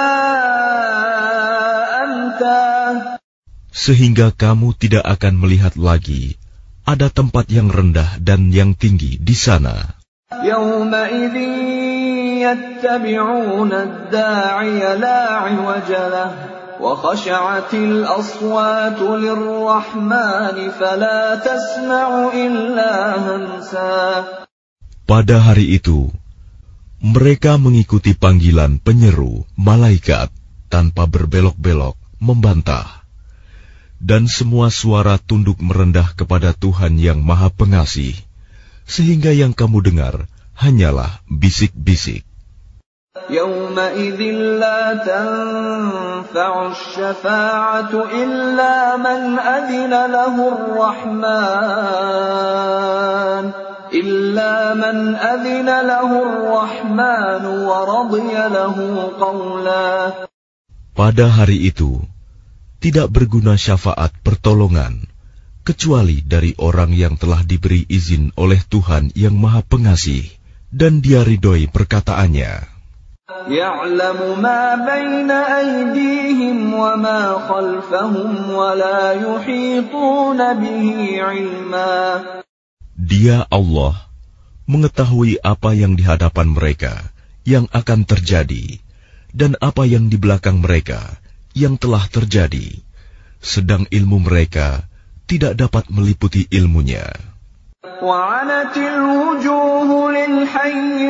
amta. Sehingga kamu tidak akan melihat lagi ada tempat yang rendah dan yang tinggi di sana. Yawma idzin yattabi'una ad-da'iya la 'iwaja lahu. وَخَشَعَتِ الْأَصْوَاتُ لِلرَّحْمَنِ فَلَا تَسْمَعُ إِلَّا هَمْسًا. Pada hari itu, mereka mengikuti panggilan penyeru malaikat tanpa berbelok-belok, membantah. Dan semua suara tunduk merendah kepada Tuhan yang Maha Pengasih, sehingga yang kamu dengar hanyalah bisik-bisik. يَوْمَئِذٍ لَا تَنفَعُ الشَّفَاعَةُ إِلَّا مَنْ أَذِنَ لَهُ الرَّحْمَنُ إِلَّا مَنْ أَذِنَ لَهُ الرَّحْمَنُ وَرَضِيَ لَهُ قَوْلًا. Pada hari itu tidak berguna syafaat pertolongan kecuali dari orang yang telah diberi izin oleh Tuhan yang Maha Pengasih dan Dia ridhoi perkataannya. يَعْلَمُ مَا بَيْنَ أَيْدِيهِمْ وَمَا خَلْفَهُمْ وَلَا يُحِيطُونَ بِهِ عِلْمًا. Dia Allah mengetahui apa yang di hadapan mereka yang akan terjadi dan apa yang di belakang mereka yang telah terjadi, sedang ilmu mereka tidak dapat meliputi ilmunya. وعنت الوجوه للحي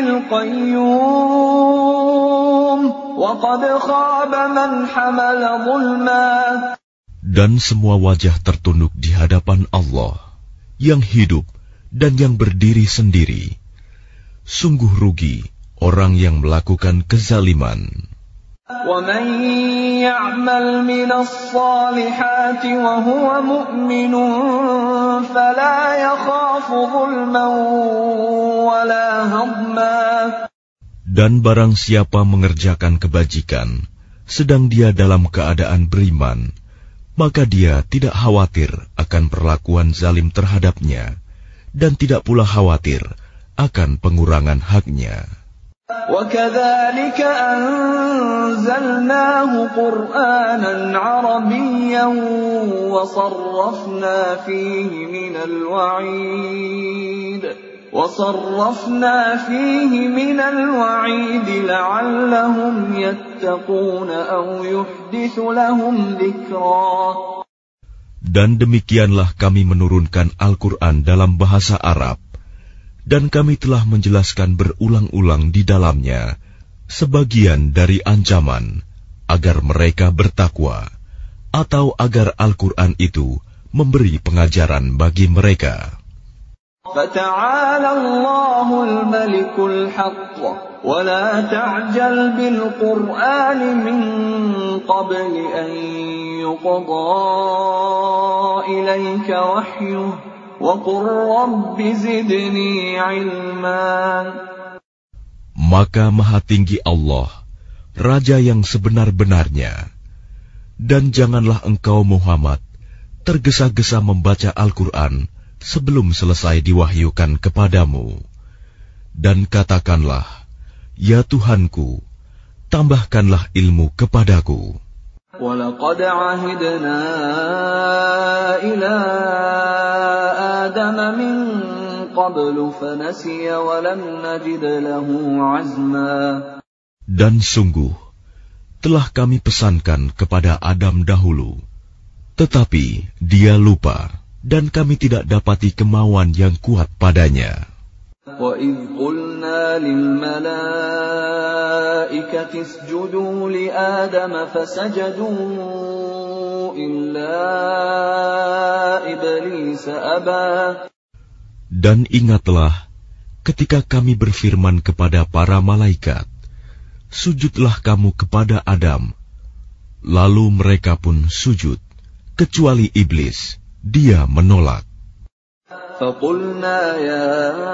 القيوم وقد خاب من حمل ظلما. Dan semua wajah tertunduk di hadapan Allah yang hidup dan yang berdiri sendiri. Sungguh rugi orang yang melakukan kezaliman. وَمَن يَعْمَلْ مِنَ الصَّالِحَاتِ وَهُوَ مُؤْمِنٌ فَلَا يَخَافُ ظُلْمًا وَلَا هَضْمًا. Dan barang siapa mengerjakan kebajikan, sedang dia dalam keadaan beriman, maka dia tidak khawatir akan perlakuan zalim terhadapnya, dan tidak pula khawatir akan pengurangan haknya. وَكَذَلِكَ أَنزَلْنَاهُ قُرْآنًا عَرَبِيًّا وَصَرَّفْنَا فِيهِ مِنَ الْوَعِيدِ وَصَرَّفْنَا فِيهِ مِنَ الْوَعِيدِ لَعَلَّهُمْ يَتَّقُونَ أَوْ يُحْدِثُ لَهُمْ ذِكْرًا. Dan demikianlah kami menurunkan Al-Quran dalam bahasa Arab, dan kami telah menjelaskan berulang-ulang di dalamnya sebagian dari ancaman agar mereka bertakwa, atau agar Al-Quran itu memberi pengajaran bagi mereka. فَتَعَالَى اللَّهُ الْمَلِكُ الْحَقُّ وَلَا تَعْجَلْ بِالْقُرْآنِ مِنْ قَبْلِ أَنْ يُقْضَى إِلَيْكَ وَحْيُهُ وَقُلْ رَبِّ زِدْنِي عِلْمًا. Maka Maha Tinggi Allah, Raja yang sebenar-benarnya, dan janganlah engkau Muhammad tergesa-gesa membaca Al-Quran sebelum selesai diwahyukan kepadamu. Dan katakanlah, ya Tuhanku, tambahkanlah ilmu kepadaku. وَلَقَدْ عَهِدْنَا إِلَى آدَمَ مِنْ قَبْلُ فَنَسِيَ وَلَمْ نَجِدْ لَهُ عَزْمًا. Dan sungguh, telah kami pesankan kepada Adam dahulu, tetapi dia lupa, dan kami tidak dapati kemauan yang kuat padanya. وَإِذْ قُلْنَا لِلْمَلَائِكَةِ اسْجُدُوا لِآدَمَ فَسَجَدُوا إِلَّا إِبْلِيسَ أَبَى. Dan ingatlah ketika kami berfirman kepada para malaikat, sujudlah kamu kepada Adam. Lalu mereka pun sujud, kecuali iblis, dia menolak. فَقُلْنَا يَا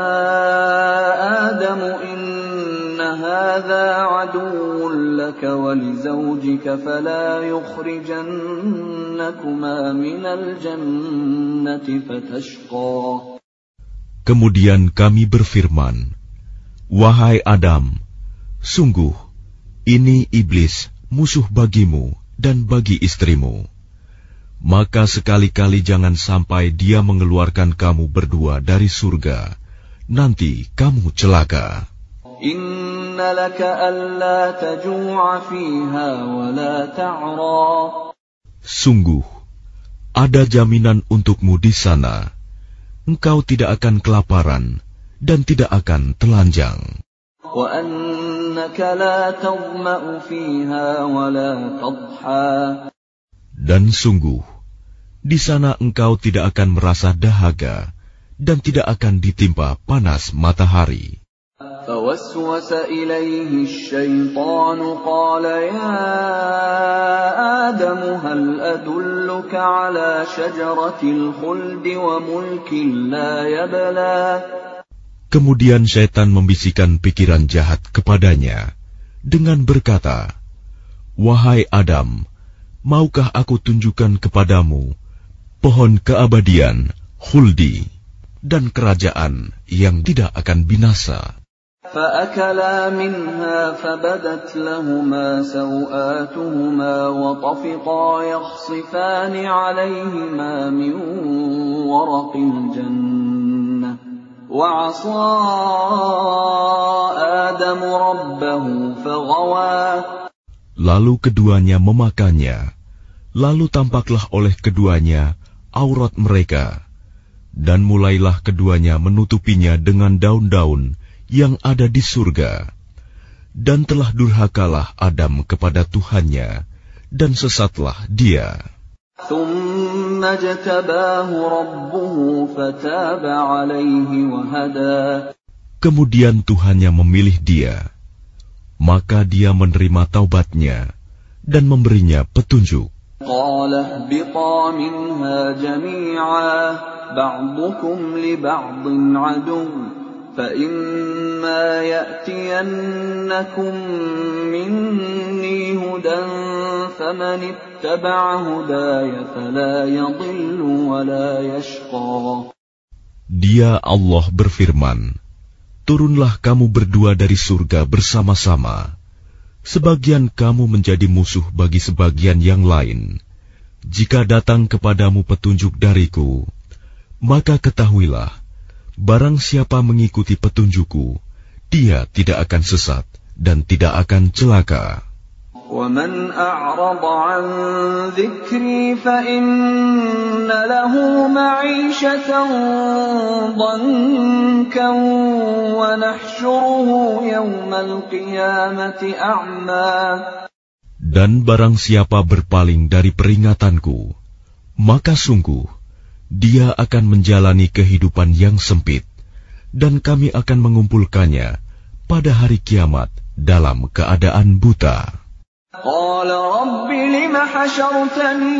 آدَمُ إِنَّ هَذَا عَدُوٌّ لَكَ وَلِزَوْجِكَ فَلَا يُخْرِجَنَّكُمَا مِنَ الْجَنَّةِ فَتَشْقَى. Kemudian kami berfirman, wahai Adam, sungguh ini iblis musuh bagimu dan bagi istrimu. Maka sekali-kali jangan sampai dia mengeluarkan kamu berdua dari surga, nanti kamu celaka. Inna laka alla taju'a fiha wa la ta'ra. Sungguh, ada jaminan untukmu di sana. Engkau tidak akan kelaparan dan tidak akan telanjang. Wa annaka la tadma'u fiha wa la tadha. Dan sungguh, di sana engkau tidak akan merasa dahaga dan tidak akan ditimpa panas matahari. فَوَسْوَسَ إِلَيْهِ الشَّيْطَانُ قَالَ يَا آدَمُ هَلْ أَدُلُّكَ عَلَى شَجَرَةِ الْخُلْدِ وَمُلْكٍ لَا يَبْلَى. Kemudian syaitan membisikkan pikiran jahat kepadanya dengan berkata, wahai Adam, maukah aku tunjukkan kepadamu pohon keabadian, khuldi, dan kerajaan yang tidak akan binasa. فَأَكَلَا مِنْهَا فَبَدَتْ لَهُمَا سَوْآتُهُمَا وَطَفِقَا يَخْصِفَانِ عَلَيْهِمَا مِنْ وَرَقِ الْجَنَّةِ وَعَصَى آدَمُ رَبَّهُ فَغَوَى. Lalu keduanya memakannya, lalu tampaklah oleh keduanya aurat mereka, dan mulailah keduanya menutupinya dengan daun-daun yang ada di surga. Dan telah durhakalah Adam kepada Tuhannya, dan sesatlah dia. Kemudian Tuhannya memilih dia, maka dia menerima taubatnya dan memberinya petunjuk. فَإِمَّا يَأْتِيَنَّكُم مِّنِّي هُدًى فَمَنِ اتَّبَعَ هُدَايَ فَلَا يَضِلُّ وَلَا يَشْقَى. Dia Allah berfirman, turunlah kamu berdua dari surga bersama-sama. Sebagian kamu menjadi musuh bagi sebagian yang lain. Jika datang kepadamu petunjuk dariku, maka ketahuilah, barang siapa mengikuti petunjukku, dia tidak akan sesat dan tidak akan celaka. وَمَنْ أَعْرَضَ عَنْ ذِكْرِي فَإِنَّ لَهُ مَعِيشَةً ضَنكًا وَنَحْشُرُهُ يَوْمَ الْقِيَامَةِ أَعْمَى. Dan barang siapa berpaling dari peringatanku, maka sungguh dia akan menjalani kehidupan yang sempit, dan kami akan mengumpulkannya pada hari kiamat dalam keadaan buta. قال رب لم حشرتني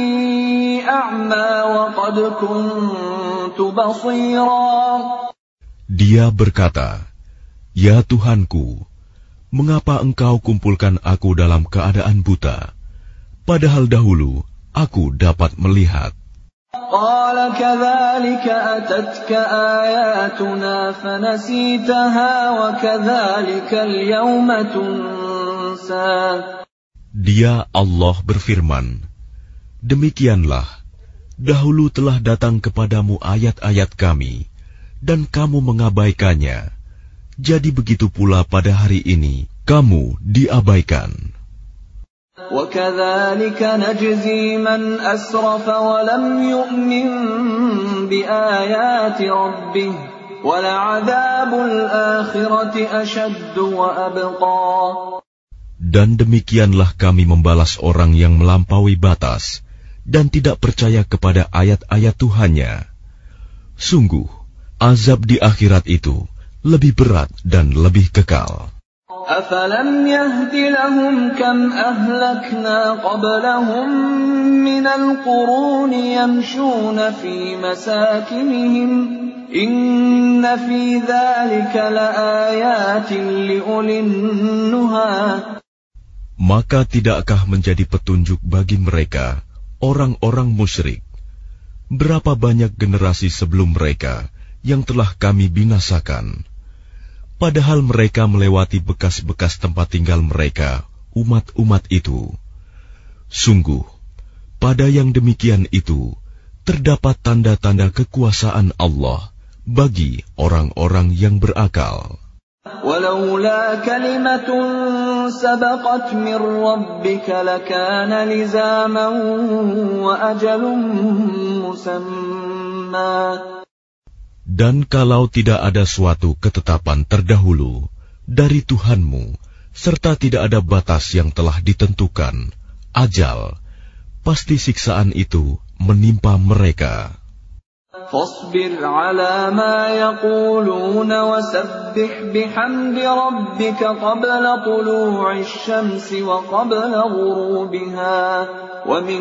أعمى وقد كنت بصيرا. Dia berkata, ya Tuhanku, mengapa engkau kumpulkan aku dalam keadaan buta, padahal dahulu aku dapat melihat. قال كذلك أتتك آياتنا فنسيتها وكذلك اليوم تنسى. Dia Allah berfirman, demikianlah, dahulu telah datang kepadamu ayat-ayat kami, dan kamu mengabaikannya. Jadi begitu pula pada hari ini, kamu diabaikan. وَكَذَلِكَ نَجْزِي مَنْ أَسْرَفَ وَلَمْ يُؤْمِنْ بِآيَاتِ رَبِّهِ وَلَعَذَابُ الْآخِرَةِ أَشَدُّ وَأَبْقَى. Dan demikianlah kami membalas orang yang melampaui batas dan tidak percaya kepada ayat-ayat Tuhannya. Sungguh, azab di akhirat itu lebih berat dan lebih kekal. أَفَلَمْ يَهْدِ لَهُمْ كَمْ أَهْلَكْنَا قَبْلَهُمْ مِنَ الْقُرُونِ يَمْشُونَ فِي مَسَاكِنِهِمْ إِنَّ فِي ذَلِكَ لَآيَاتٍ لِأُولِي النُّهَى. Maka tidakkah menjadi petunjuk bagi mereka, orang-orang musyrik, berapa banyak generasi sebelum mereka yang telah kami binasakan, padahal mereka melewati bekas-bekas tempat tinggal mereka, umat-umat itu. Sungguh, pada yang demikian itu, terdapat tanda-tanda kekuasaan Allah bagi orang-orang yang berakal. وَلَوْلَا كَلِمَةٌ سَبَقَتْ مِنْ رَبِّكَ لَكَانَ لِزَامًا وَأَجَلٌ مُّسَمًّى. Dan kalau tidak ada suatu ketetapan terdahulu dari Tuhanmu, serta tidak ada batas yang telah ditentukan, ajal, pasti siksaan itu menimpa mereka. فاصبر على ما يقولون وسبح بحمد ربك قبل طلوع الشمس وقبل غروبها ومن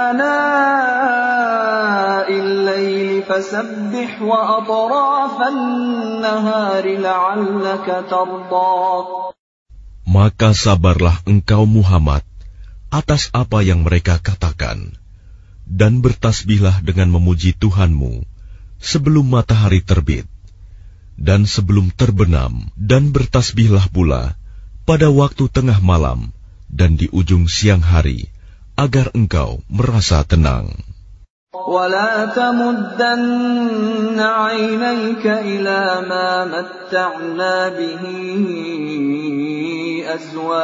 آناء الليل فسبح وأطراف النهار لعلك ترضى. Maka sabarlah engkau Muhammad atas apa yang mereka katakan, dan bertasbihlah dengan memuji Tuhanmu sebelum matahari terbit dan sebelum terbenam, dan bertasbihlah pula pada waktu tengah malam dan di ujung siang hari, agar engkau merasa tenang. وَلَا تَمُدَّنَّ عَيْنَيْكَ إِلَى مَا مَتَّعْنَا بِهِ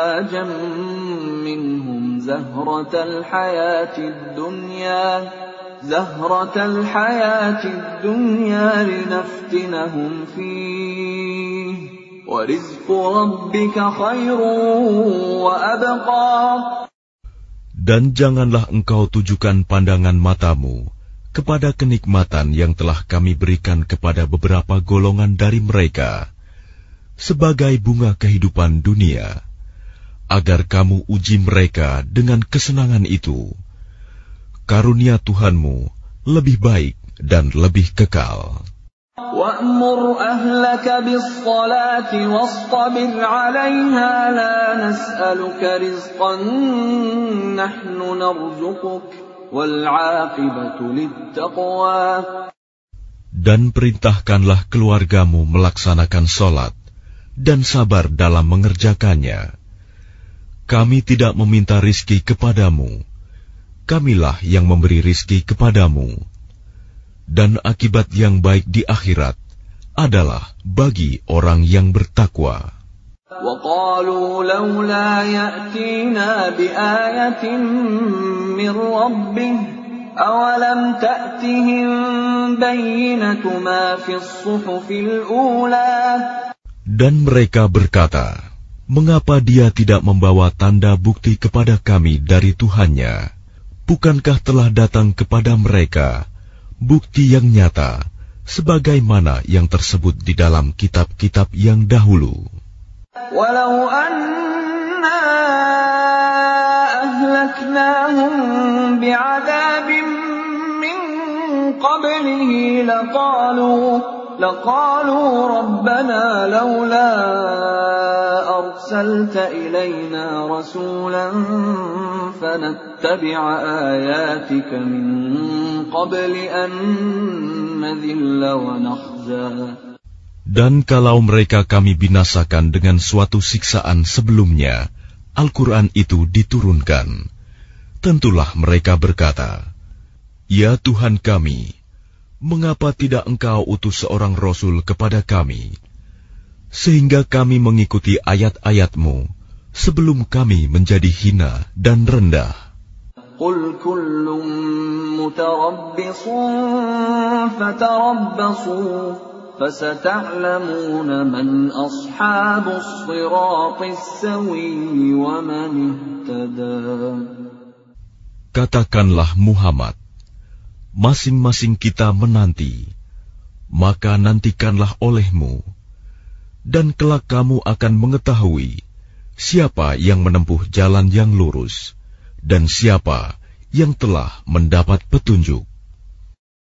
أَزْوَاجًا مِّنْهُمْ زَهْرَةَ الْحَيَاةِ الدُّنْيَا زهرة الحياة الدنيا لنفتنهم فيه ورزق ربك خير وأبقى. Dan janganlah engkau tujukan pandangan matamu kepada kenikmatan yang telah kami berikan kepada beberapa golongan dari mereka sebagai bunga kehidupan dunia, agar kamu uji mereka dengan kesenangan itu. Karunia Tuhanmu lebih baik dan lebih kekal. وَأْمُرْ أَهْلَكَ بِالصَّلَاةِ وَاصْطَبِرْ عَلَيْهَا لَا نَسْأَلُكَ رِزْقًا نَحْنُ نَرْزُقُكَ وَالْعَاقِبَةُ لِلتَّقْوَى. Dan perintahkanlah keluargamu melaksanakan sholat dan sabar dalam mengerjakannya. Kami tidak meminta rizki kepadamu, kamilah yang memberi rizki kepadamu. Dan akibat yang baik di akhirat adalah bagi orang yang bertakwa. وَقَالُوا لَوْلَا يَأْتِينَا بِآيَةٍ مِّن رَّبِّهِ أَوَلَمْ تَأْتِهِم بَيِّنَةُ مَا فِي الصُّحُفِ الْأُولَى. Dan mereka berkata, mengapa dia tidak membawa tanda bukti kepada kami dari Tuhannya? Bukankah telah datang kepada mereka bukti yang nyata, sebagaimana yang tersebut di dalam kitab-kitab yang dahulu? Walau anna ahlaknahum bi'adabin min qablihi laqalu laqalu rabbana laula arsalta ilayna rasulan fanattabi'a ayatika min qabli an nadhilla wa nakhza. Dan kalau mereka kami binasakan dengan suatu siksaan sebelumnya, Al-Quran itu diturunkan, tentulah mereka berkata, Ya Tuhan kami, mengapa tidak Engkau utus seorang Rasul kepada kami, sehingga kami mengikuti ayat-ayat-Mu sebelum kami menjadi hina dan rendah. Qul kullun mutarabbisun fatarabbasu fasata'lamuna man ashabus siratis sawiyyi wa man ihtada. Katakanlah Muhammad, masing-masing kita menanti, maka nantikanlah olehmu, dan kelak kamu akan mengetahui siapa yang menempuh jalan yang lurus, dan siapa yang telah mendapat petunjuk.